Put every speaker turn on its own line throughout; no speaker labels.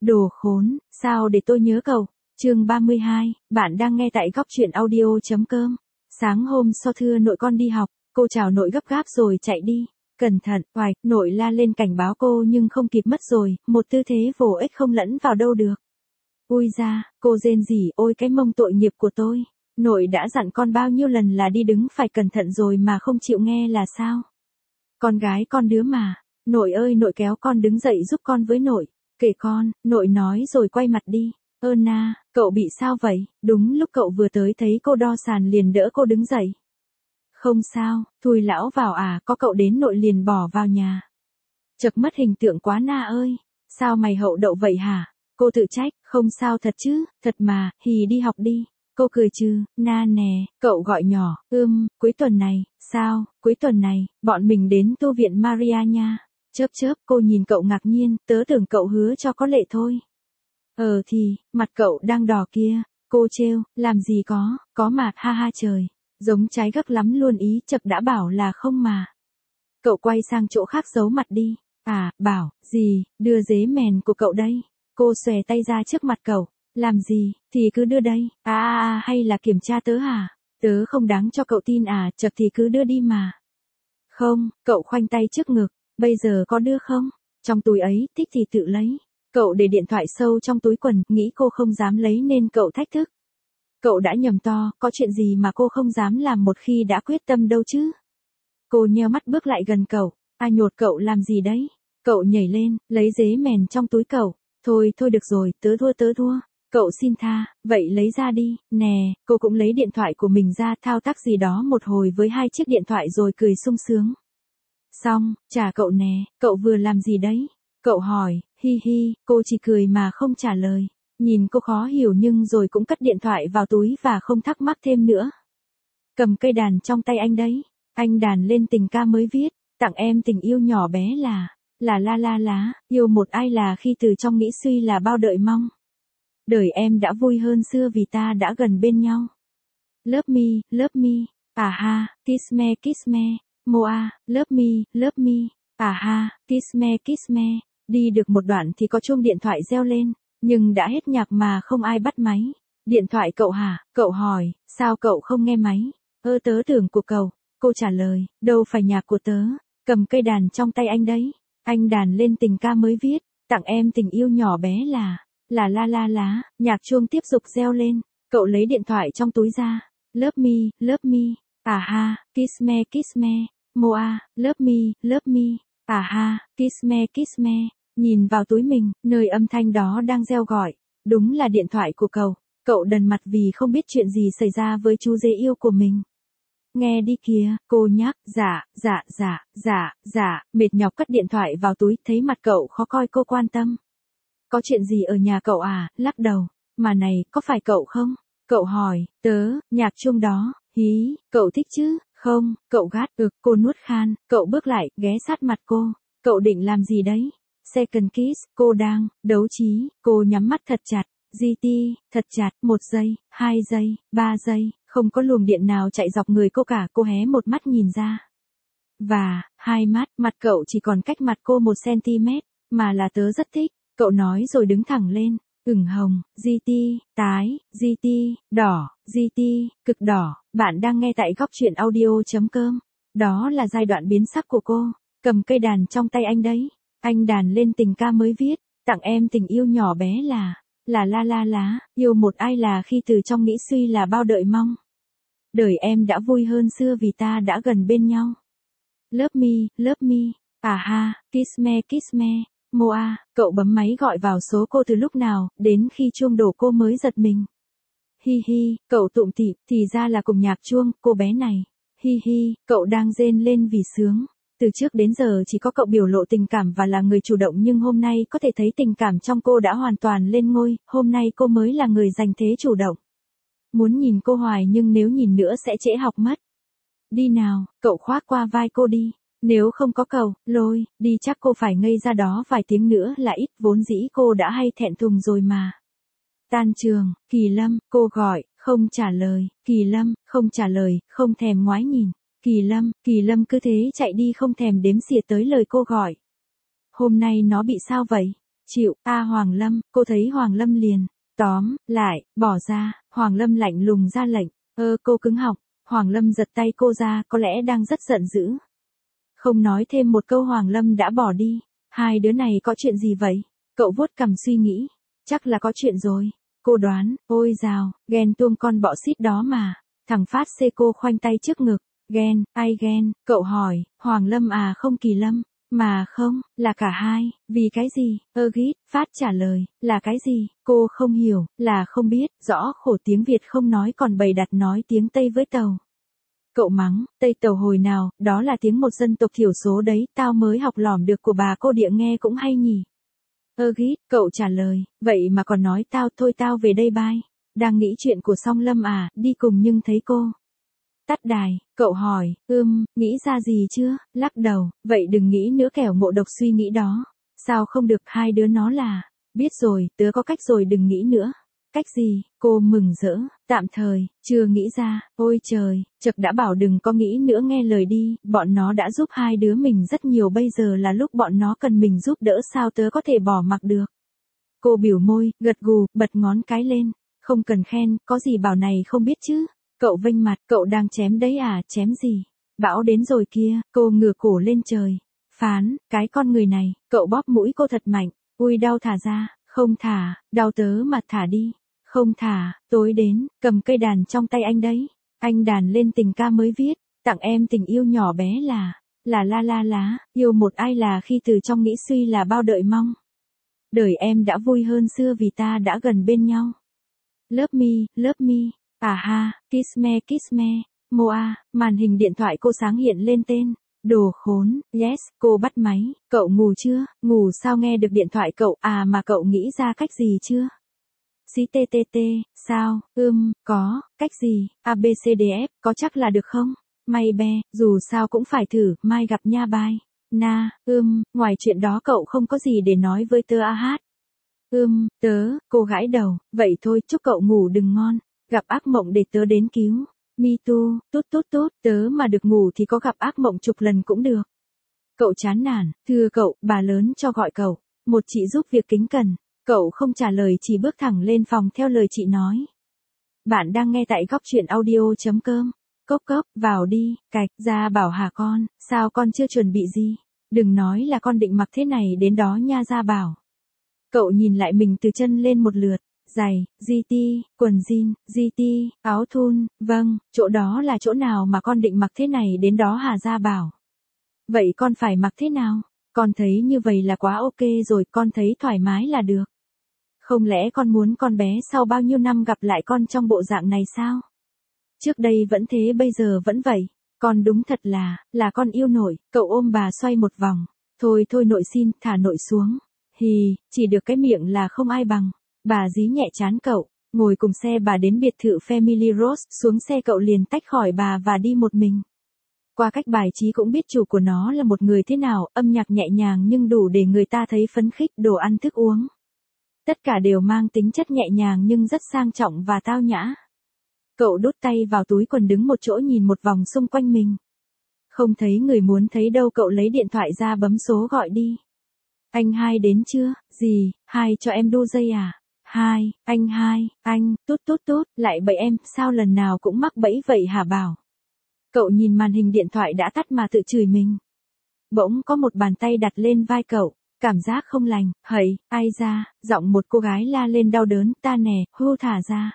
Đồ khốn, sao để tôi nhớ cậu? Chương 32, bạn đang nghe tại góc truyện audio.com. Sáng hôm sau thưa nội con đi học, cô chào nội gấp gáp rồi chạy đi. Cẩn thận, oài, nội la lên cảnh báo cô nhưng không kịp mất rồi, một tư thế vô ích không lẫn vào đâu được. Ui da, cô rên rỉ, ôi cái mông tội nghiệp của tôi. Nội đã dặn con bao nhiêu lần là đi đứng phải cẩn thận rồi mà không chịu nghe là sao? Con gái con đứa mà, nội ơi nội kéo con đứng dậy giúp con với nội. Kể con, nội nói rồi quay mặt đi. Na, cậu bị sao vậy? Đúng lúc cậu vừa tới thấy cô đo sàn liền đỡ cô đứng dậy. Không sao, Thùi lão vào à, có cậu đến nội liền bỏ vào nhà. Chật mất hình tượng quá Na ơi, sao mày hậu đậu vậy hả? Cô tự trách, không sao thật chứ, thật mà, hì đi học đi. Cô cười trừ, Na nè, cậu gọi nhỏ, cuối tuần này, sao, cuối tuần này, bọn mình đến tu viện Maria nha. Chớp, cô nhìn cậu ngạc nhiên, tớ tưởng cậu hứa cho có lệ thôi. Thì, mặt cậu đang đỏ kia, cô trêu, làm gì có mà, ha ha trời, giống trái gấc lắm luôn ý, chập đã bảo là không mà. Cậu quay sang chỗ khác giấu mặt đi, bảo, gì, đưa dế mèn của cậu đây. Cô xòe tay ra trước mặt cậu, làm gì, thì cứ đưa đây, hay là kiểm tra tớ hả? Tớ không đáng cho cậu tin chập thì cứ đưa đi mà. Không, cậu khoanh tay trước ngực. Bây giờ có đưa không? Trong túi ấy, thích thì tự lấy. Cậu để điện thoại sâu trong túi quần, nghĩ cô không dám lấy nên cậu thách thức. Cậu đã nhầm to, có chuyện gì mà cô không dám làm một khi đã quyết tâm đâu chứ? Cô nheo mắt bước lại gần cậu. Nhột cậu làm gì đấy? Cậu nhảy lên, lấy dế mèn trong túi cậu. Thôi được rồi, tớ thua. Cậu xin tha, vậy lấy ra đi, nè, cô cũng lấy điện thoại của mình ra thao tác gì đó một hồi với 2 chiếc điện thoại rồi cười sung sướng. Xong, trả cậu nè, cậu vừa làm gì đấy? Cậu hỏi, hi, cô chỉ cười mà không trả lời. Nhìn cô khó hiểu nhưng rồi cũng cất điện thoại vào túi và không thắc mắc thêm nữa. Cầm cây đàn trong tay anh đấy. Anh đàn lên tình ca mới viết, tặng em tình yêu nhỏ bé là lá, yêu một ai là khi từ trong nghĩ suy là bao đợi mong. Đời em đã vui hơn xưa vì ta đã gần bên nhau. Love me, kiss me. Moa, love me, kiss me. Đi được một đoạn thì có chuông điện thoại reo lên, nhưng đã hết nhạc mà không ai bắt máy. Điện thoại cậu hả? Cậu hỏi, sao cậu không nghe máy? Tớ tưởng của cậu. Cô trả lời, đâu phải nhạc của tớ. Cầm cây đàn trong tay anh đấy. Anh đàn lên tình ca mới viết, tặng em tình yêu nhỏ bé là nhạc chuông tiếp tục reo lên. Cậu lấy điện thoại trong túi ra. Love me, kiss me. Moa, love me, kiss me. Nhìn vào túi mình, nơi âm thanh đó đang reo gọi. Đúng là điện thoại của cậu. Cậu đần mặt vì không biết chuyện gì xảy ra với chú dê yêu của mình. Nghe đi kìa, cô nhắc, dạ, mệt nhọc cất điện thoại vào túi, thấy mặt cậu khó coi cô quan tâm. Có chuyện gì ở nhà cậu lắc đầu, mà này, có phải cậu không? Cậu hỏi, nhạc chuông đó, cậu thích chứ? Không, cậu gắt, cô nuốt khan, cậu bước lại, ghé sát mặt cô, cậu định làm gì đấy? Second kiss, cô đang, đấu trí, cô nhắm mắt thật chặt, GT, thật chặt, 1 giây, 2 giây, 3 giây, không có luồng điện nào chạy dọc người cô cả, cô hé một mắt nhìn ra. Và, 2 mắt, mặt cậu chỉ còn cách mặt cô 1 cm, mà là tớ rất thích, cậu nói rồi đứng thẳng lên, ửng hồng, GT, tái, GT, đỏ, GT, cực đỏ, bạn đang nghe tại góc truyện audio.com. Đó là giai đoạn biến sắc của cô, cầm cây đàn trong tay anh đấy, anh đàn lên tình ca mới viết, tặng em tình yêu nhỏ bé là yêu một ai là khi từ trong nghĩ suy là bao đợi mong. Đời em đã vui hơn xưa vì ta đã gần bên nhau. Love me, kiss me. Moa, cậu bấm máy gọi vào số cô từ lúc nào, đến khi chuông đổ cô mới giật mình. Hi, cậu tụm tỉm, thì ra là cùng nhạc chuông, cô bé này. Hi, cậu đang rên lên vì sướng. Từ trước đến giờ chỉ có cậu biểu lộ tình cảm và là người chủ động nhưng hôm nay có thể thấy tình cảm trong cô đã hoàn toàn lên ngôi, hôm nay cô mới là người giành thế chủ động. Muốn nhìn cô hoài nhưng nếu nhìn nữa sẽ trễ học mất. Đi nào, cậu khoác qua vai cô đi. Nếu không có cậu, lôi, đi chắc cô phải ngây ra đó vài tiếng nữa là ít, vốn dĩ cô đã hay thẹn thùng rồi mà. Tan trường, Kỳ Lâm, cô gọi, không trả lời, Kỳ Lâm, không trả lời, không thèm ngoái nhìn. Kỳ Lâm cứ thế chạy đi không thèm đếm xỉa tới lời cô gọi. Hôm nay nó bị sao vậy? Chịu, Hoàng Lâm, cô thấy Hoàng Lâm liền. Tóm, lại, bỏ ra, Hoàng Lâm lạnh lùng ra lệnh. Cô cứng họng, Hoàng Lâm giật tay cô ra, có lẽ đang rất giận dữ. Không nói thêm một câu Hoàng Lâm đã bỏ đi. Hai đứa này có chuyện gì vậy? Cậu vuốt cằm suy nghĩ. Chắc là có chuyện rồi. Cô đoán, ôi dào, ghen tuông con bọ xít đó mà. Thằng Phát xê cô khoanh tay trước ngực. Ghen, ai ghen? Cậu hỏi, Hoàng Lâm à không Kỳ Lâm. Mà không, là cả hai, vì cái gì? Gít, Phát trả lời, là cái gì? Cô không hiểu, là không biết, rõ khổ tiếng Việt không nói còn bày đặt nói tiếng Tây với Tàu. Cậu mắng, Tây Tàu hồi nào, đó là tiếng một dân tộc thiểu số đấy, tao mới học lỏm được của bà cô địa nghe cũng hay nhỉ. Gít, cậu trả lời, vậy mà còn nói tao thôi tao về đây bye. Đang nghĩ chuyện của Song Lâm à, đi cùng nhưng thấy cô. Tắt đài, cậu hỏi, nghĩ ra gì chưa? Lắc đầu, vậy đừng nghĩ nữa kẻo ngộ độc suy nghĩ đó. Sao không được hai đứa nó là, biết rồi, tớ có cách rồi đừng nghĩ nữa. Cách gì? Cô mừng rỡ, tạm thời, chưa nghĩ ra, ôi trời, Chật đã bảo đừng có nghĩ nữa nghe lời đi, bọn nó đã giúp hai đứa mình rất nhiều bây giờ là lúc bọn nó cần mình giúp đỡ sao tớ có thể bỏ mặc được. Cô biểu môi, gật gù, bật ngón cái lên, không cần khen, có gì bảo này không biết chứ. Cậu vênh mặt, cậu đang chém đấy à, chém gì? Bão đến rồi kia, cô ngửa cổ lên trời. Phán, cái con người này, cậu bóp mũi cô thật mạnh, ui đau thả ra, không thả, đau tớ mà thả đi. Không thả, tối đến, cầm cây đàn trong tay anh đấy. Anh đàn lên tình ca mới viết, tặng em tình yêu nhỏ bé là la lá, yêu một ai là khi từ trong nghĩ suy là bao đợi mong. Đời em đã vui hơn xưa vì ta đã gần bên nhau. Love me, ha, kiss me, Moa, màn hình điện thoại cô sáng hiện lên tên. Đồ khốn, yes, cô bắt máy, cậu ngủ chưa, ngủ sao nghe được điện thoại cậu à mà cậu nghĩ ra cách gì chưa? CTTT, sao, có, cách gì, ABCDF, có chắc là được không? May be, dù sao cũng phải thử, mai gặp nha bye. Na, ngoài chuyện đó cậu không có gì để nói với tớ à hát. Cô gãi đầu, vậy thôi chúc cậu ngủ đừng ngon, gặp ác mộng để tớ đến cứu. Me too, tốt, tớ mà được ngủ thì có gặp ác mộng chục lần cũng được. Cậu chán nản, thưa cậu, bà lớn cho gọi cậu, một chị giúp việc kính cẩn. Cậu không trả lời chỉ bước thẳng lên phòng theo lời chị nói. Bạn đang nghe tại góc chuyện audio.com. Cốc, vào đi, cạch, ra bảo hả con, sao con chưa chuẩn bị gì? Đừng nói là con định mặc thế này đến đó nha ra bảo. Cậu nhìn lại mình từ chân lên một lượt, giày, GT, quần jean, GT, áo thun, vâng, chỗ đó là chỗ nào mà con định mặc thế này đến đó hả ra bảo. Vậy con phải mặc thế nào? Con thấy như vậy là quá ok rồi, con thấy thoải mái là được. Không lẽ con muốn con bé sau bao nhiêu năm gặp lại con trong bộ dạng này sao? Trước đây vẫn thế bây giờ vẫn vậy. Con đúng thật là con yêu nội, cậu ôm bà xoay một vòng. Thôi nội xin, thả nội xuống. Hì, chỉ được cái miệng là không ai bằng. Bà dí nhẹ trán cậu, ngồi cùng xe bà đến biệt thự Family Rose, xuống xe cậu liền tách khỏi bà và đi một mình. Qua cách bài trí cũng biết chủ của nó là một người thế nào, âm nhạc nhẹ nhàng nhưng đủ để người ta thấy phấn khích, đồ ăn thức uống. Tất cả đều mang tính chất nhẹ nhàng nhưng rất sang trọng và tao nhã. Cậu đút tay vào túi quần đứng một chỗ nhìn một vòng xung quanh mình. Không thấy người muốn thấy đâu cậu lấy điện thoại ra bấm số gọi đi. Anh Hai đến chưa? Gì, Hai cho em đu dây à? Hai, anh, tốt, lại bậy em, sao lần nào cũng mắc bẫy vậy hả bảo? Cậu nhìn màn hình điện thoại đã tắt mà tự chửi mình. Bỗng có một bàn tay đặt lên vai cậu. Cảm giác không lành, hầy, ai ra, giọng một cô gái la lên đau đớn, ta nè, hu thả ra.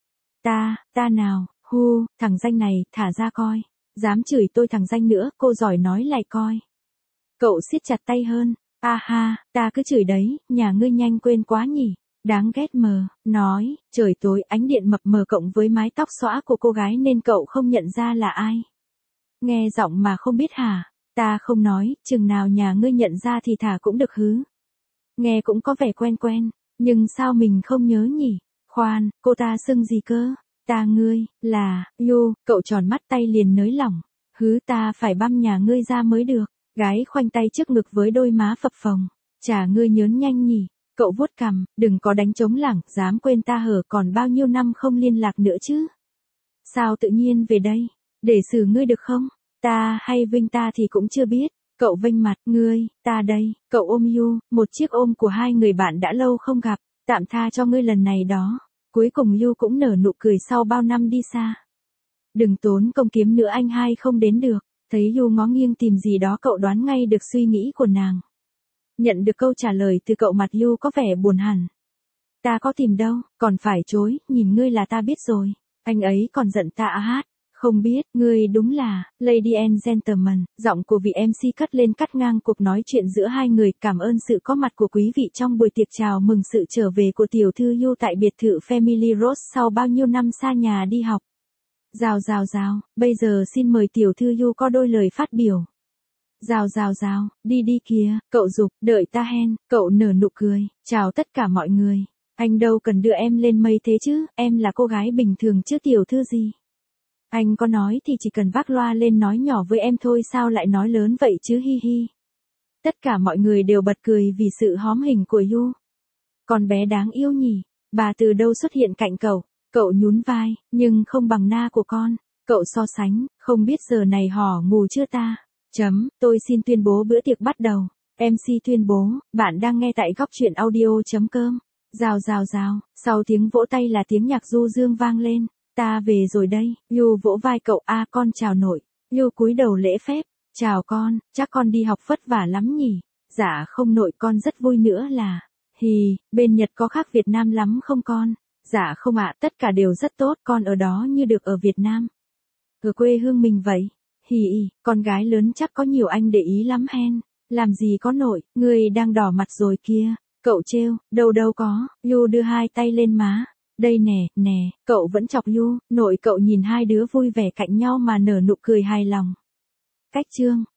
Ta nào, hu, thằng danh này, thả ra coi. Dám chửi tôi thằng danh nữa, cô giỏi nói lại coi. Cậu siết chặt tay hơn, ha, ta cứ chửi đấy, nhà ngươi nhanh quên quá nhỉ. Đáng ghét mờ, nói, trời tối ánh điện mập mờ cộng với mái tóc xõa của cô gái nên cậu không nhận ra là ai. Nghe giọng mà không biết hả? Ta không nói, chừng nào nhà ngươi nhận ra thì thả cũng được hứ. Nghe cũng có vẻ quen, nhưng sao mình không nhớ nhỉ? Khoan, cô ta xưng gì cơ? Ta ngươi, là, cậu tròn mắt tay liền nới lỏng. Hứ ta phải băm nhà ngươi ra mới được. Gái khoanh tay trước ngực với đôi má phập phồng. Chả ngươi nhớn nhanh nhỉ? Cậu vuốt cằm, đừng có đánh trống lảng, dám quên ta hở còn bao nhiêu năm không liên lạc nữa chứ? Sao tự nhiên về đây? Để xử ngươi được không? Ta hay vinh ta thì cũng chưa biết. Cậu vênh mặt, ngươi, ta đây, cậu ôm Yu, một chiếc ôm của hai người bạn đã lâu không gặp, tạm tha cho ngươi lần này đó. Cuối cùng Yu cũng nở nụ cười sau bao năm đi xa. Đừng tốn công kiếm nữa anh hai không đến được. Thấy Yu ngó nghiêng tìm gì đó cậu đoán ngay được suy nghĩ của nàng. Nhận được câu trả lời từ cậu mặt Yu có vẻ buồn hẳn. Ta có tìm đâu, còn phải chối, nhìn ngươi là ta biết rồi. Anh ấy còn giận ta à hát. Không biết, ngươi đúng là, Lady and Gentlemen, giọng của vị MC cất lên cắt ngang cuộc nói chuyện giữa hai người. Cảm ơn sự có mặt của quý vị trong buổi tiệc chào mừng sự trở về của tiểu thư Yu tại biệt thự Family Rose sau bao nhiêu năm xa nhà đi học. Rào, bây giờ xin mời tiểu thư Yu có đôi lời phát biểu. Rào, đi kìa, cậu giục, đợi ta hen, cậu nở nụ cười, chào tất cả mọi người. Anh đâu cần đưa em lên mây thế chứ, em là cô gái bình thường chứ tiểu thư gì. Anh có nói thì chỉ cần vác loa lên nói nhỏ với em thôi sao lại nói lớn vậy chứ hi hi. Tất cả mọi người đều bật cười vì sự hóm hình của Yu. Con bé đáng yêu nhỉ, bà từ đâu xuất hiện cạnh cậu. Cậu nhún vai, nhưng không bằng na của con. Cậu so sánh, không biết giờ này hò ngủ chưa ta. Tôi xin tuyên bố bữa tiệc bắt đầu. MC tuyên bố, bạn đang nghe tại góc truyện audio.com. Rào, sau tiếng vỗ tay là tiếng nhạc du dương vang lên. Ta về rồi đây, Yu vỗ vai cậu con chào nội. Yu cúi đầu lễ phép, chào con, chắc con đi học vất vả lắm nhỉ. Dạ không nội con rất vui nữa là. Hì, bên Nhật có khác Việt Nam lắm không con? Dạ không ạ, tất cả đều rất tốt, con ở đó như được ở Việt Nam. Ở quê hương mình vậy. Hì, con gái lớn chắc có nhiều anh để ý lắm hen. Làm gì có nội, người đang đỏ mặt rồi kia. Cậu trêu, đâu có, Yu đưa hai tay lên má. Đây nè, cậu vẫn chọc Yu, nội cậu nhìn hai đứa vui vẻ cạnh nhau mà nở nụ cười hài lòng. Cách chương